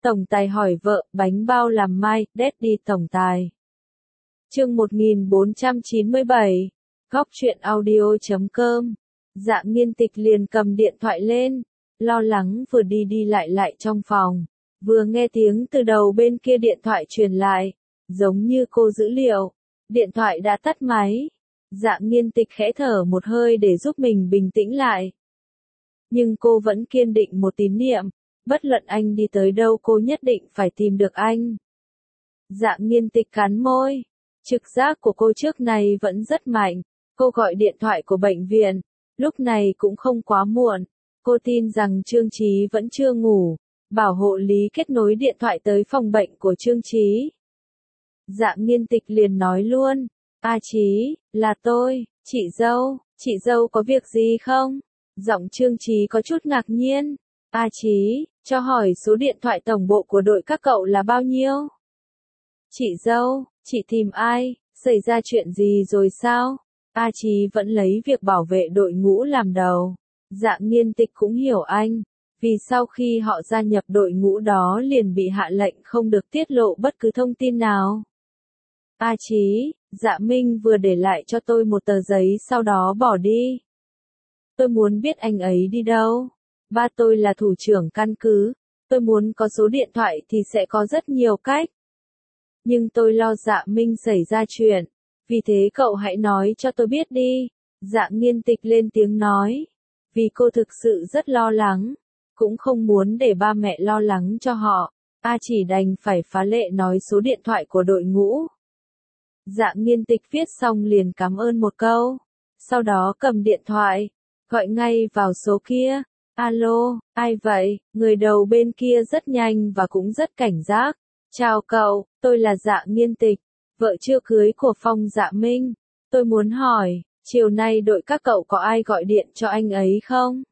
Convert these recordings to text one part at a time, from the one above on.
Tổng tài hỏi vợ, bánh bao làm mai, Daddy tổng tài. Chương 1497. Góc truyện audio.com. Dạ Nghiên Tịch liền cầm điện thoại lên, lo lắng vừa đi lại trong phòng, vừa nghe tiếng từ đầu bên kia điện thoại truyền lại, giống như cô dữ liệu. Điện thoại đã tắt máy. Dạ Nghiên Tịch khẽ thở một hơi để giúp mình bình tĩnh lại. Nhưng cô vẫn kiên định một tín niệm, bất luận anh đi tới đâu cô nhất định phải tìm được anh. Dạ Nghiên Tịch cắn môi. Trực giác của cô trước này vẫn rất mạnh. Cô gọi điện thoại của bệnh viện. Lúc này cũng không quá muộn. Cô tin rằng Trương Chí vẫn chưa ngủ. Bảo hộ lý kết nối điện thoại tới phòng bệnh của Trương Chí. Dạ Nghiên Tịch liền nói luôn. A Chí, là tôi, chị dâu có việc gì không? Giọng Trương Chí có chút ngạc nhiên. A Chí, cho hỏi số điện thoại tổng bộ của đội các cậu là bao nhiêu? Chị dâu, chị tìm ai? Xảy ra chuyện gì rồi sao? A Chí vẫn lấy việc bảo vệ đội ngũ làm đầu. Dạ Nghiên Tịch cũng hiểu anh. Vì sau khi họ gia nhập đội ngũ đó liền bị hạ lệnh không được tiết lộ bất cứ thông tin nào. A Chí, Dạ Minh vừa để lại cho tôi một tờ giấy sau đó bỏ đi. Tôi muốn biết anh ấy đi đâu. Ba tôi là thủ trưởng căn cứ. Tôi muốn có số điện thoại thì sẽ có rất nhiều cách. Nhưng tôi lo Dạ Minh xảy ra chuyện. Vì thế cậu hãy nói cho tôi biết đi. Dạ Nghiên Tịch lên tiếng nói. Vì cô thực sự rất lo lắng. Cũng không muốn để ba mẹ lo lắng cho họ. A chỉ đành phải phá lệ nói số điện thoại của đội ngũ. Dạ Nghiên Tịch viết xong liền cảm ơn một câu. Sau đó cầm điện thoại. Gọi ngay vào số kia. Alo, ai vậy? Người đầu bên kia rất nhanh và cũng rất cảnh giác. Chào cậu, tôi là Dạ Nghiên Tịch, vợ chưa cưới của Phong Dạ Minh. Tôi muốn hỏi, chiều nay đội các cậu có ai gọi điện cho anh ấy không?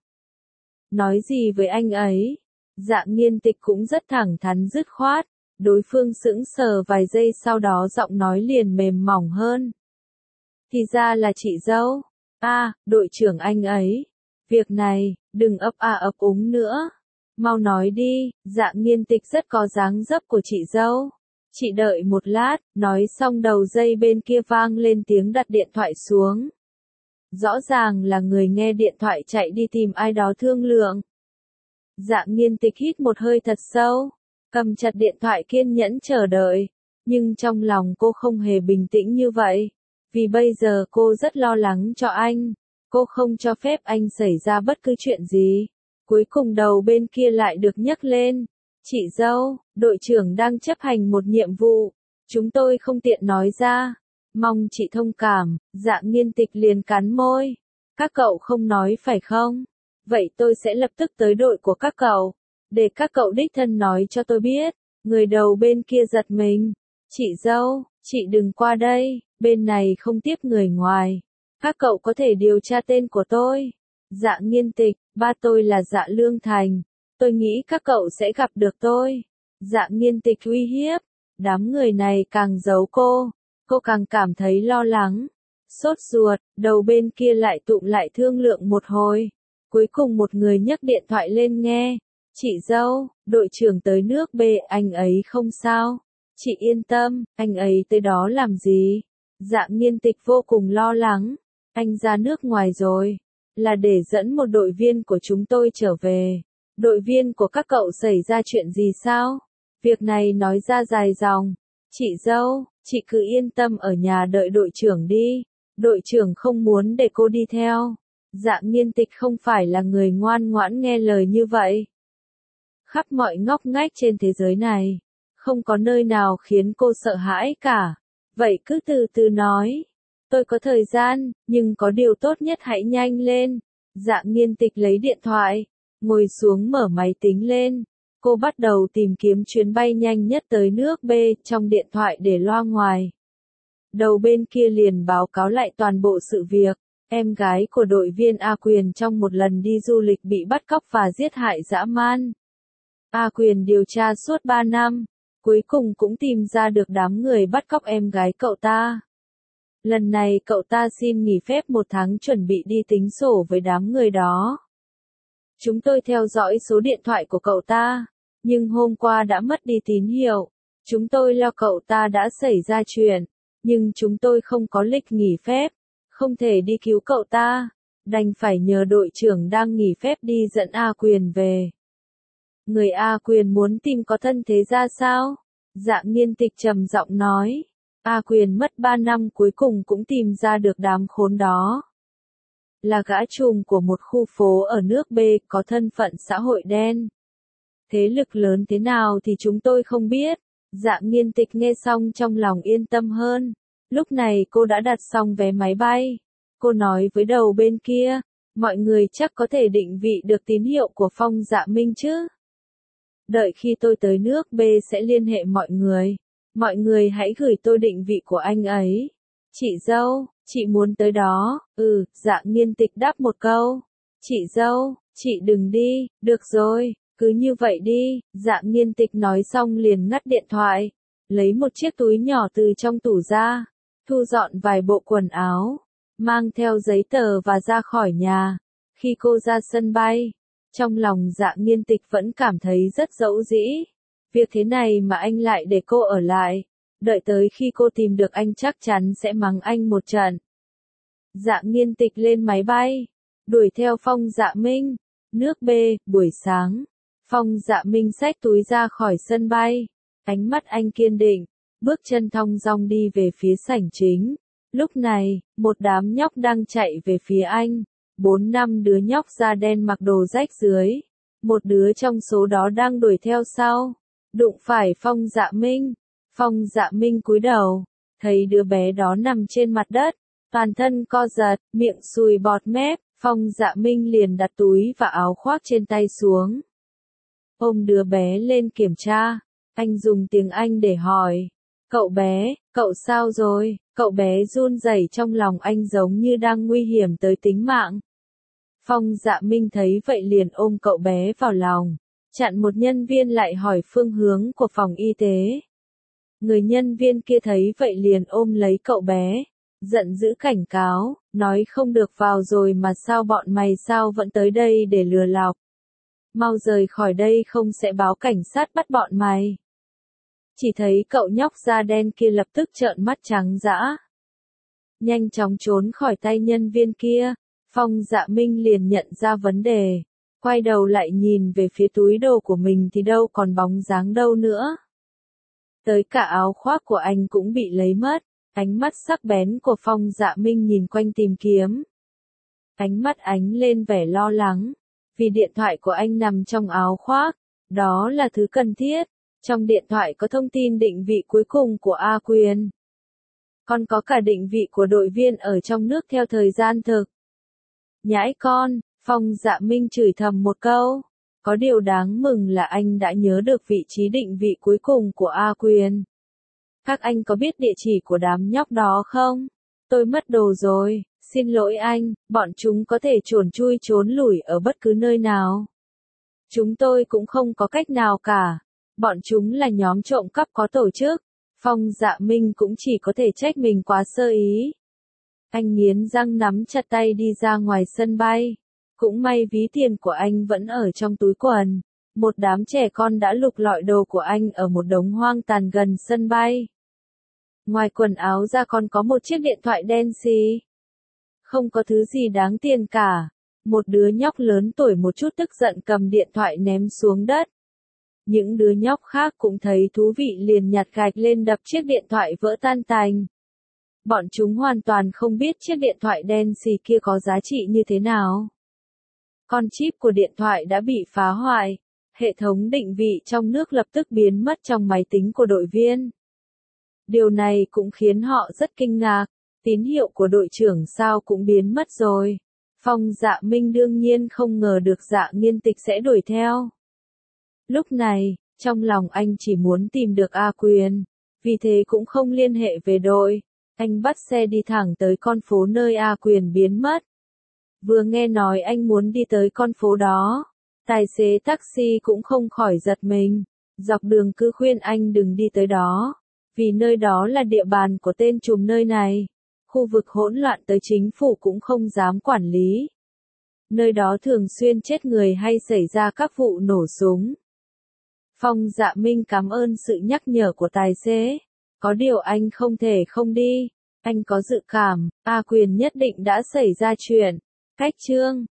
Nói gì với anh ấy? Dạ Nghiên Tịch cũng rất thẳng thắn dứt khoát. Đối phương sững sờ vài giây sau đó giọng nói liền mềm mỏng hơn. Thì ra là chị dâu. Đội trưởng anh ấy. Việc này, đừng ấp úng nữa. Mau nói đi, Dạ Nghiên Tịch rất có dáng dấp của chị dâu. Chị đợi một lát, nói xong đầu dây bên kia vang lên tiếng đặt điện thoại xuống. Rõ ràng là người nghe điện thoại chạy đi tìm ai đó thương lượng. Dạ Nghiên Tịch hít một hơi thật sâu, cầm chặt điện thoại kiên nhẫn chờ đợi. Nhưng trong lòng cô không hề bình tĩnh như vậy. Vì bây giờ cô rất lo lắng cho anh. Cô không cho phép anh xảy ra bất cứ chuyện gì. Cuối cùng đầu bên kia lại được nhấc lên. Chị dâu, đội trưởng đang chấp hành một nhiệm vụ. Chúng tôi không tiện nói ra. Mong chị thông cảm. Dạ Nghiên Tịch liền cắn môi. Các cậu không nói phải không? Vậy tôi sẽ lập tức tới đội của các cậu. Để các cậu đích thân nói cho tôi biết. Người đầu bên kia giật mình. Chị dâu, chị đừng qua đây. Bên này không tiếp người ngoài. Các cậu có thể điều tra tên của tôi. Dạ Nghiên Tịch, ba tôi là Dạ Lương Thành. Tôi nghĩ các cậu sẽ gặp được tôi. Dạ Nghiên Tịch uy hiếp. Đám người này càng giấu cô càng cảm thấy lo lắng. Sốt ruột, đầu bên kia lại tụm lại thương lượng một hồi. Cuối cùng một người nhấc điện thoại lên nghe. Chị dâu, đội trưởng tới nước B, anh ấy không sao. Chị yên tâm, anh ấy tới đó làm gì? Dạ Nghiên Tịch vô cùng lo lắng. Anh ra nước ngoài rồi. Là để dẫn một đội viên của chúng tôi trở về. Đội viên của các cậu xảy ra chuyện gì sao? Việc này nói ra dài dòng. Chị dâu, chị cứ yên tâm ở nhà đợi đội trưởng đi. Đội trưởng không muốn để cô đi theo. Dạ Nghiên Tịch không phải là người ngoan ngoãn nghe lời như vậy. Khắp mọi ngóc ngách trên thế giới này, không có nơi nào khiến cô sợ hãi cả. Vậy cứ từ từ nói. Tôi có thời gian, nhưng có điều tốt nhất hãy nhanh lên. Dạ Nghiên Tịch lấy điện thoại, ngồi xuống mở máy tính lên. Cô bắt đầu tìm kiếm chuyến bay nhanh nhất tới nước B trong điện thoại để loa ngoài. Đầu bên kia liền báo cáo lại toàn bộ sự việc. Em gái của đội viên A Quyền trong một lần đi du lịch bị bắt cóc và giết hại dã man. A Quyền điều tra suốt 3 năm, cuối cùng cũng tìm ra được đám người bắt cóc em gái cậu ta. Lần này cậu ta xin nghỉ phép 1 tháng chuẩn bị đi tính sổ với đám người đó. Chúng tôi theo dõi số điện thoại của cậu ta. nhưng hôm qua đã mất đi tín hiệu. Chúng tôi lo cậu ta đã xảy ra chuyện, nhưng chúng tôi không có lịch nghỉ phép, không thể đi cứu cậu ta, đành phải nhờ đội trưởng đang nghỉ phép đi dẫn A Quyền về. Người A Quyền muốn tìm có thân thế ra sao? Dạ Nghiên Tịch trầm giọng nói. A Quyền mất 3 năm cuối cùng cũng tìm ra được đám khốn đó. Là gã trùm của một khu phố ở nước B có thân phận xã hội đen. Thế lực lớn thế nào thì chúng tôi không biết. Dạ Nghiên Tịch nghe xong trong lòng yên tâm hơn. Lúc này cô đã đặt xong vé máy bay. Cô nói với đầu bên kia, mọi người chắc có thể định vị được tín hiệu của Phong Dạ Minh chứ. Đợi khi tôi tới nước B sẽ liên hệ mọi người. Mọi người hãy gửi tôi định vị của anh ấy. Chị dâu, chị muốn tới đó. Dạ Nghiên Tịch đáp một câu. Chị dâu, chị đừng đi, được rồi, cứ như vậy đi. Dạ Nghiên Tịch nói xong liền ngắt điện thoại. Lấy một chiếc túi nhỏ từ trong tủ ra. Thu dọn vài bộ quần áo. Mang theo giấy tờ và ra khỏi nhà. Khi cô ra sân bay, trong lòng Dạ Nghiên Tịch vẫn cảm thấy rất dẫu dĩ. Việc thế này mà anh lại để cô ở lại. Đợi tới khi cô tìm được anh chắc chắn sẽ mắng anh một trận. Dạ Nghiên Tịch lên máy bay, đuổi theo Phong Dạ Minh. Nước B, buổi sáng. Phong Dạ Minh xách túi ra khỏi sân bay. Ánh mắt anh kiên định, bước chân thong dong đi về phía sảnh chính. Lúc này, một đám nhóc đang chạy về phía anh. 4-5 đứa nhóc da đen mặc đồ rách dưới. Một đứa trong số đó đang đuổi theo sau. Đụng phải Phong Dạ Minh. Phong Dạ Minh cúi đầu, thấy đứa bé đó nằm trên mặt đất, toàn thân co giật, miệng sùi bọt mép. Phong Dạ Minh liền đặt túi và áo khoác trên tay xuống. Ôm đứa bé lên kiểm tra. Anh dùng tiếng Anh để hỏi. Cậu bé, cậu sao rồi? Cậu bé run rẩy, trong lòng anh giống như đang nguy hiểm tới tính mạng. Phong Dạ Minh thấy vậy liền ôm cậu bé vào lòng. Chặn một nhân viên lại hỏi phương hướng của phòng y tế. Người nhân viên kia thấy vậy liền ôm lấy cậu bé. Giận dữ cảnh cáo, nói không được vào rồi mà sao bọn mày sao vẫn tới đây để lừa lọc. Mau rời khỏi đây không sẽ báo cảnh sát bắt bọn mày. Chỉ thấy cậu nhóc da đen kia lập tức trợn mắt trắng dã. Nhanh chóng trốn khỏi tay nhân viên kia. Phong Dạ Minh liền nhận ra vấn đề. Quay đầu lại nhìn về phía túi đồ của mình thì đâu còn bóng dáng đâu nữa. Tới cả áo khoác của anh cũng bị lấy mất. Ánh mắt sắc bén của Phong Dạ Minh nhìn quanh tìm kiếm. Ánh mắt ánh lên vẻ lo lắng. Vì điện thoại của anh nằm trong áo khoác. Đó là thứ cần thiết. Trong điện thoại có thông tin định vị cuối cùng của A Quyền. Còn có cả định vị của đội viên ở trong nước theo thời gian thực. Nhãi con, Phong Dạ Minh chửi thầm một câu. Có điều đáng mừng là anh đã nhớ được vị trí định vị cuối cùng của A Quyền. Các anh có biết địa chỉ của đám nhóc đó không? Tôi mất đồ rồi, xin lỗi anh, bọn chúng có thể trốn chui trốn lủi ở bất cứ nơi nào. Chúng tôi cũng không có cách nào cả. Bọn chúng là nhóm trộm cắp có tổ chức. Phong Dạ Minh cũng chỉ có thể trách mình quá sơ ý. Anh nghiến răng nắm chặt tay đi ra ngoài sân bay. Cũng may ví tiền của anh vẫn ở trong túi quần. Một đám trẻ con đã lục lọi đồ của anh ở một đống hoang tàn gần sân bay. Ngoài quần áo ra còn có một chiếc điện thoại đen xì. Không có thứ gì đáng tiền cả. Một đứa nhóc lớn tuổi một chút tức giận cầm điện thoại ném xuống đất. Những đứa nhóc khác cũng thấy thú vị liền nhặt gạch lên đập chiếc điện thoại vỡ tan tành. Bọn chúng hoàn toàn không biết chiếc điện thoại đen xì kia có giá trị như thế nào. Con chip của điện thoại đã bị phá hoại. Hệ thống định vị trong nước lập tức biến mất trong máy tính của đội viên. Điều này cũng khiến họ rất kinh ngạc. Tín hiệu của đội trưởng sao cũng biến mất rồi. Phong Dạ Minh đương nhiên không ngờ được Dạ Nghiên Tịch sẽ đuổi theo. Lúc này, trong lòng anh chỉ muốn tìm được A Quyền. Vì thế cũng không liên hệ về đội. Anh bắt xe đi thẳng tới con phố nơi A Quyền biến mất. Vừa nghe nói anh muốn đi tới con phố đó, tài xế taxi cũng không khỏi giật mình. Dọc đường cứ khuyên anh đừng đi tới đó. Vì nơi đó là địa bàn của tên trùm nơi này. Khu vực hỗn loạn tới chính phủ cũng không dám quản lý. Nơi đó thường xuyên chết người hay xảy ra các vụ nổ súng. Phong Dạ Minh cảm ơn sự nhắc nhở của tài xế. Có điều anh không thể không đi. Anh có dự cảm, A Quyền nhất định đã xảy ra chuyện. Cách chương